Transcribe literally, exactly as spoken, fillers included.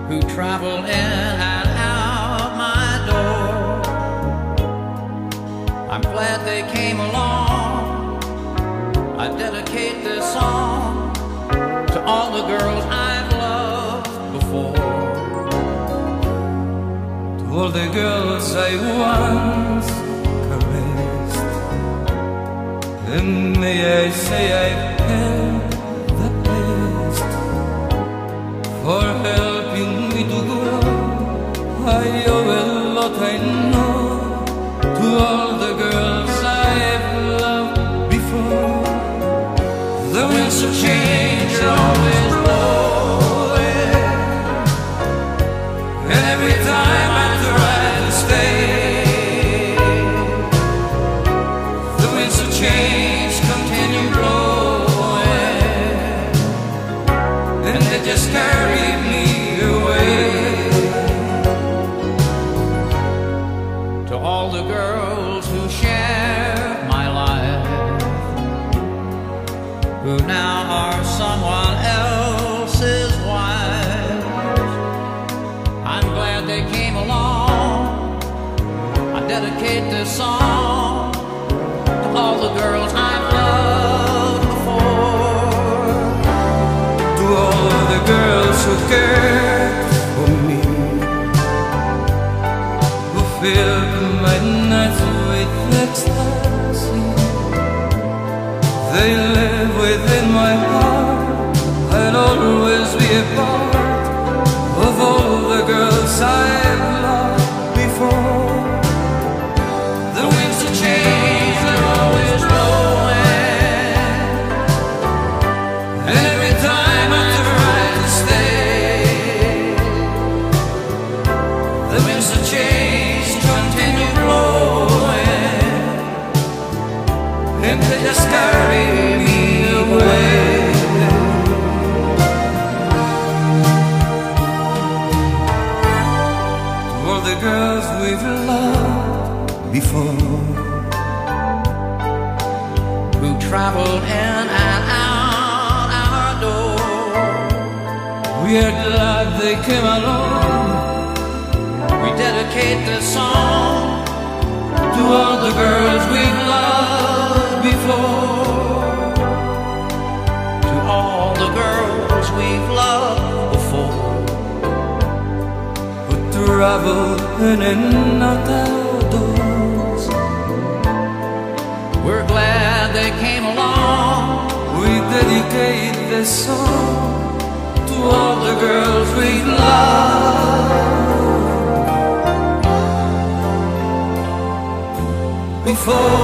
who travel in and out my door. I'm glad they came along. I dedicate this song to all the girls I've loved before. To all the girls I once caressed, and may I say I've had the best for helping me to grow. I owe a lot, I know, to all the girls I've loved before. The winds of change are always blowing, and every time I try to stay, the winds of change continue blowing, and they just carry me away. To all the girls who shared my life, who now are someone else's wives, I'm glad they came along. I dedicate this song to all the girls I've loved before. To all the girls who cared for me, who filled my nights with ecstasy. They live within my heart. I'll always be a part of all the girls I've loved before. The winds of change are always blowing, and every time I try to stay, the winds of change continue blowing, and they just carry me away. To all the girls we've loved before, Who traveled in and out our door. we are glad they came along. We dedicate this song To all the girls we've loved before, to all the girls we've loved before. who travel in and out outdoors. We're glad they came along. We dedicate this song to all the girls we love before.